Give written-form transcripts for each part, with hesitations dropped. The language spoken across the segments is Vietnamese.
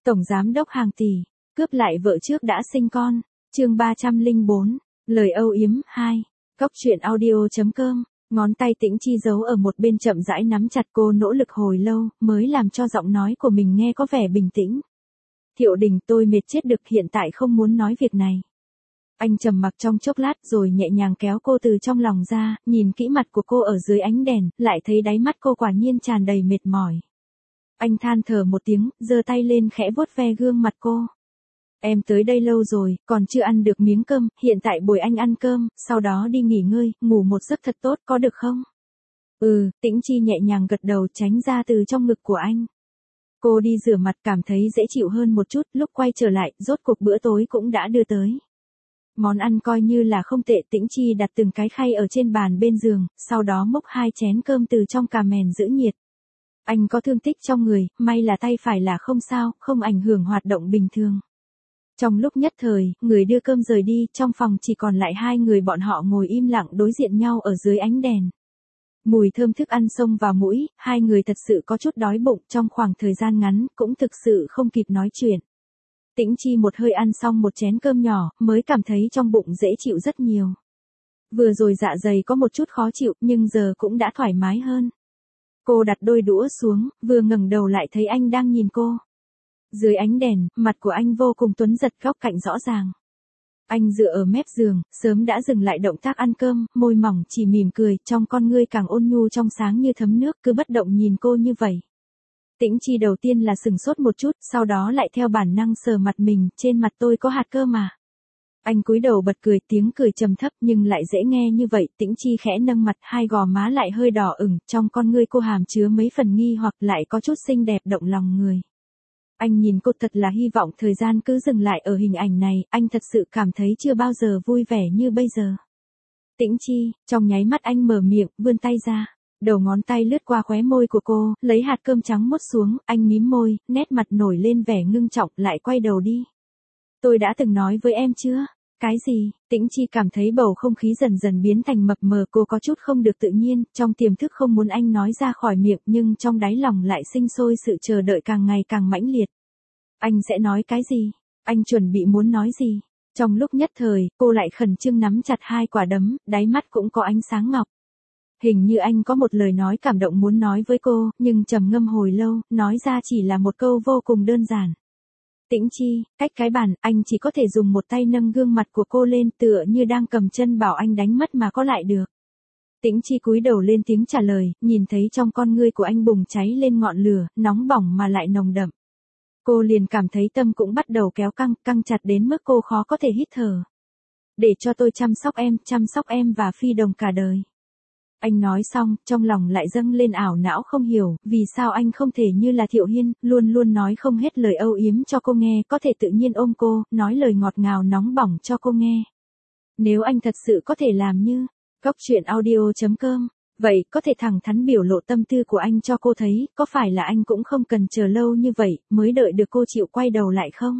Tổng giám đốc hàng tỷ, cướp lại vợ trước đã sinh con. Chương 304, lời âu yếm 2. Cóc truyện audio.com. Ngón tay Tĩnh Chi giấu ở một bên chậm rãi nắm chặt, cô nỗ lực hồi lâu mới làm cho giọng nói của mình nghe có vẻ bình tĩnh. Thiệu Đình, tôi mệt chết được, hiện tại không muốn nói việc này. Anh trầm mặc trong chốc lát rồi nhẹ nhàng kéo cô từ trong lòng ra, nhìn kỹ mặt của cô ở dưới ánh đèn, lại thấy đáy mắt cô quả nhiên tràn đầy mệt mỏi. Anh than thở một tiếng, giơ tay lên khẽ vuốt ve gương mặt cô. Em tới đây lâu rồi, còn chưa ăn được miếng cơm, hiện tại bồi anh ăn cơm, sau đó đi nghỉ ngơi, ngủ một giấc thật tốt, có được không? Tĩnh Chi nhẹ nhàng gật đầu, tránh ra từ trong ngực của anh. Cô đi rửa mặt, cảm thấy dễ chịu hơn một chút, lúc quay trở lại, rốt cuộc bữa tối cũng đã đưa tới. Món ăn coi như là không tệ. Tĩnh Chi đặt từng cái khay ở trên bàn bên giường, sau đó múc 2 chén cơm từ trong cà mèn giữ nhiệt. Anh có thương tích trong người, may là tay phải là không sao, không ảnh hưởng hoạt động bình thường. Trong lúc nhất thời, người đưa cơm rời đi, trong phòng chỉ còn lại 2 người bọn họ ngồi im lặng đối diện nhau ở dưới ánh đèn. Mùi thơm thức ăn xông vào mũi, 2 người thật sự có chút đói bụng, trong khoảng thời gian ngắn, cũng thực sự không kịp nói chuyện. Tĩnh Chi một hơi ăn xong một chén cơm nhỏ, mới cảm thấy trong bụng dễ chịu rất nhiều. Vừa rồi dạ dày có một chút khó chịu, nhưng giờ cũng đã thoải mái hơn. Cô đặt đôi đũa xuống, vừa ngẩng đầu lại thấy anh đang nhìn cô. Dưới ánh đèn, mặt của anh vô cùng tuấn giật, góc cạnh rõ ràng. Anh dựa ở mép giường, sớm đã dừng lại động tác ăn cơm, môi mỏng chỉ mỉm cười, trong con ngươi càng ôn nhu trong sáng như thấm nước, cứ bất động nhìn cô như vậy. Tĩnh Chi đầu tiên là sừng sốt một chút, sau đó lại theo bản năng sờ mặt mình, trên mặt tôi có hạt cơm mà. Anh cúi đầu bật cười, tiếng cười trầm thấp nhưng lại dễ nghe như vậy. Tĩnh Chi khẽ nâng mặt, 2 gò má lại hơi đỏ ửng, trong con ngươi cô hàm chứa mấy phần nghi hoặc lại có chút xinh đẹp động lòng người. Anh nhìn cô thật là hy vọng thời gian cứ dừng lại ở hình ảnh này, anh thật sự cảm thấy chưa bao giờ vui vẻ như bây giờ. Tĩnh Chi, trong nháy mắt anh mở miệng, vươn tay ra. Đầu ngón tay lướt qua khóe môi của cô, lấy hạt cơm trắng mốt xuống, anh mím môi, nét mặt nổi lên vẻ ngưng trọng, lại quay đầu đi. Tôi đã từng nói với em chưa? Cái gì? Tĩnh Chi cảm thấy bầu không khí dần dần biến thành mập mờ, cô có chút không được tự nhiên, trong tiềm thức không muốn anh nói ra khỏi miệng, nhưng trong đáy lòng lại sinh sôi sự chờ đợi càng ngày càng mãnh liệt. Anh sẽ nói cái gì? Anh chuẩn bị muốn nói gì? Trong lúc nhất thời, cô lại khẩn trương nắm chặt 2 quả đấm, đáy mắt cũng có ánh sáng ngọc. Hình như anh có một lời nói cảm động muốn nói với cô, nhưng trầm ngâm hồi lâu, nói ra chỉ là một câu vô cùng đơn giản. Tĩnh Chi, cách cái bàn, anh chỉ có thể dùng một tay nâng gương mặt của cô lên, tựa như đang cầm chân bảo anh đánh mất mà có lại được. Tĩnh Chi cúi đầu lên tiếng trả lời, nhìn thấy trong con ngươi của anh bùng cháy lên ngọn lửa, nóng bỏng mà lại nồng đậm. Cô liền cảm thấy tâm cũng bắt đầu kéo căng chặt đến mức cô khó có thể hít thở. Để cho tôi chăm sóc em và Phi Đồng cả đời. Anh nói xong, trong lòng lại dâng lên ảo não không hiểu, vì sao anh không thể như là Thiệu Hiên, luôn luôn nói không hết lời âu yếm cho cô nghe, có thể tự nhiên ôm cô, nói lời ngọt ngào nóng bỏng cho cô nghe. Nếu anh thật sự có thể làm như Cóc truyện audio.com, vậy có thể thẳng thắn biểu lộ tâm tư của anh cho cô thấy, có phải là anh cũng không cần chờ lâu như vậy, mới đợi được cô chịu quay đầu lại không?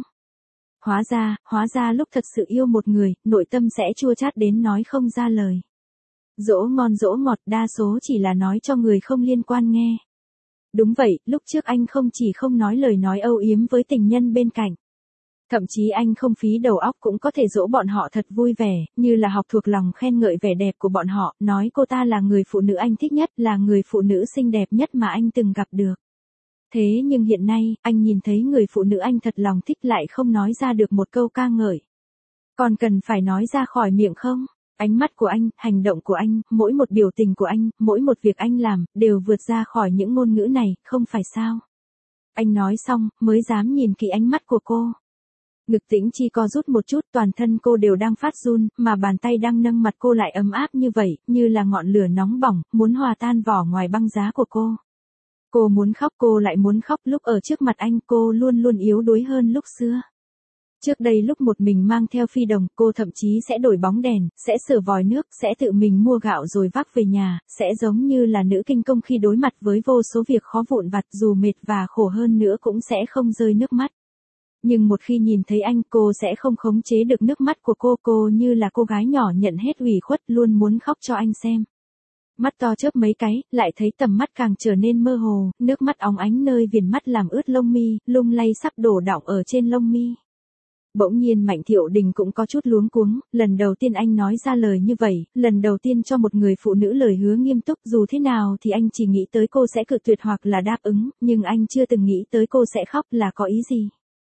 Hóa ra lúc thật sự yêu một người, nội tâm sẽ chua chát đến nói không ra lời. Dỗ ngọt đa số chỉ là nói cho người không liên quan nghe. Đúng vậy, lúc trước anh không chỉ không nói lời nói âu yếm với tình nhân bên cạnh. Thậm chí anh không phí đầu óc cũng có thể dỗ bọn họ thật vui vẻ, như là học thuộc lòng khen ngợi vẻ đẹp của bọn họ, nói cô ta là người phụ nữ anh thích nhất, là người phụ nữ xinh đẹp nhất mà anh từng gặp được. Thế nhưng hiện nay, anh nhìn thấy người phụ nữ anh thật lòng thích lại không nói ra được một câu ca ngợi. Còn cần phải nói ra khỏi miệng không? Ánh mắt của anh, hành động của anh, mỗi một biểu tình của anh, mỗi một việc anh làm, đều vượt ra khỏi những ngôn ngữ này, không phải sao? Anh nói xong, mới dám nhìn kỹ ánh mắt của cô. Ngực Tĩnh Chi co rút một chút, toàn thân cô đều đang phát run, mà bàn tay đang nâng mặt cô lại ấm áp như vậy, như là ngọn lửa nóng bỏng, muốn hòa tan vỏ ngoài băng giá của cô. Cô muốn khóc, cô lại muốn khóc, lúc ở trước mặt anh cô luôn luôn yếu đuối hơn lúc xưa. Trước đây lúc một mình mang theo Phi Đồng, cô thậm chí sẽ đổi bóng đèn, sẽ sửa vòi nước, sẽ tự mình mua gạo rồi vác về nhà, sẽ giống như là nữ kinh công khi đối mặt với vô số việc khó vụn vặt, dù mệt và khổ hơn nữa cũng sẽ không rơi nước mắt. Nhưng một khi nhìn thấy anh, cô sẽ không khống chế được nước mắt của cô như là cô gái nhỏ nhận hết ủy khuất, luôn muốn khóc cho anh xem. Mắt to chớp mấy cái, lại thấy tầm mắt càng trở nên mơ hồ, nước mắt óng ánh nơi viền mắt làm ướt lông mi, lung lay sắp đổ đọng ở trên lông mi. Bỗng nhiên Mạnh Thiệu Đình cũng có chút luống cuống, lần đầu tiên anh nói ra lời như vậy, lần đầu tiên cho một người phụ nữ lời hứa nghiêm túc, dù thế nào thì anh chỉ nghĩ tới cô sẽ cự tuyệt hoặc là đáp ứng, nhưng anh chưa từng nghĩ tới cô sẽ khóc là có ý gì.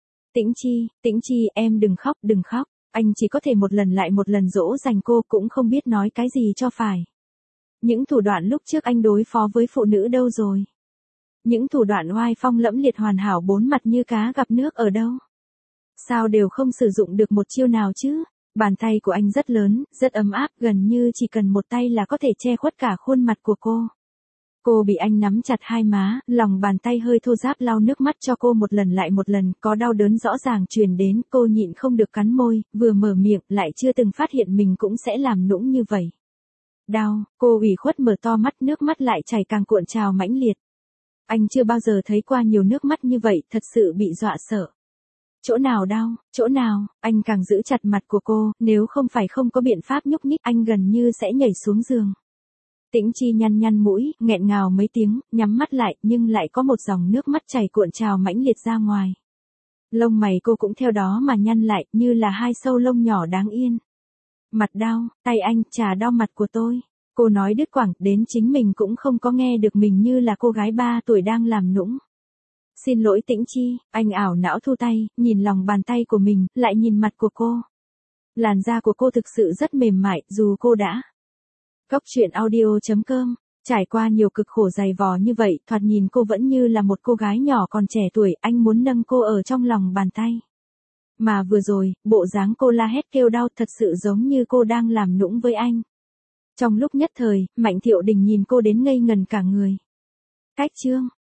Tĩnh Chi, em đừng khóc, đừng khóc. Anh chỉ có thể một lần lại một lần dỗ dành cô, cũng không biết nói cái gì cho phải. Những thủ đoạn lúc trước anh đối phó với phụ nữ đâu rồi? Những thủ đoạn oai phong lẫm liệt hoàn hảo bốn mặt như cá gặp nước ở đâu? Sao đều không sử dụng được một chiêu nào chứ? Bàn tay của anh rất lớn, rất ấm áp, gần như chỉ cần một tay là có thể che khuất cả khuôn mặt của cô. Cô bị anh nắm chặt hai má, lòng bàn tay hơi thô ráp lau nước mắt cho cô một lần lại một lần, có đau đớn rõ ràng truyền đến, cô nhịn không được cắn môi, vừa mở miệng lại chưa từng phát hiện mình cũng sẽ làm nũng như vậy. Đau, cô ủy khuất mở to mắt, nước mắt lại chảy càng cuộn trào mãnh liệt. Anh chưa bao giờ thấy qua nhiều nước mắt như vậy, thật sự bị dọa sợ. Chỗ nào đau, chỗ nào, anh càng giữ chặt mặt của cô, nếu không phải không có biện pháp nhúc nhích anh gần như sẽ nhảy xuống giường. Tĩnh Chi nhăn mũi, nghẹn ngào mấy tiếng, nhắm mắt lại, nhưng lại có một dòng nước mắt chảy cuộn trào mãnh liệt ra ngoài. Lông mày cô cũng theo đó mà nhăn lại, như là hai sâu lông nhỏ đáng yên. Mặt đau, tay anh, chà đau mặt của tôi. Cô nói đứt quãng, đến chính mình cũng không có nghe được mình như là cô gái 3 tuổi đang làm nũng. Xin lỗi Tĩnh Chi, anh ảo não thu tay, nhìn lòng bàn tay của mình, lại nhìn mặt của cô. Làn da của cô thực sự rất mềm mại, dù cô đã. Cốc truyện audio.com, trải qua nhiều cực khổ dày vò như vậy, thoạt nhìn cô vẫn như là một cô gái nhỏ còn trẻ tuổi, anh muốn nâng cô ở trong lòng bàn tay. Mà vừa rồi, bộ dáng cô la hét kêu đau thật sự giống như cô đang làm nũng với anh. Trong lúc nhất thời, Mạnh Thiệu Đình nhìn cô đến ngây ngần cả người. Cách chương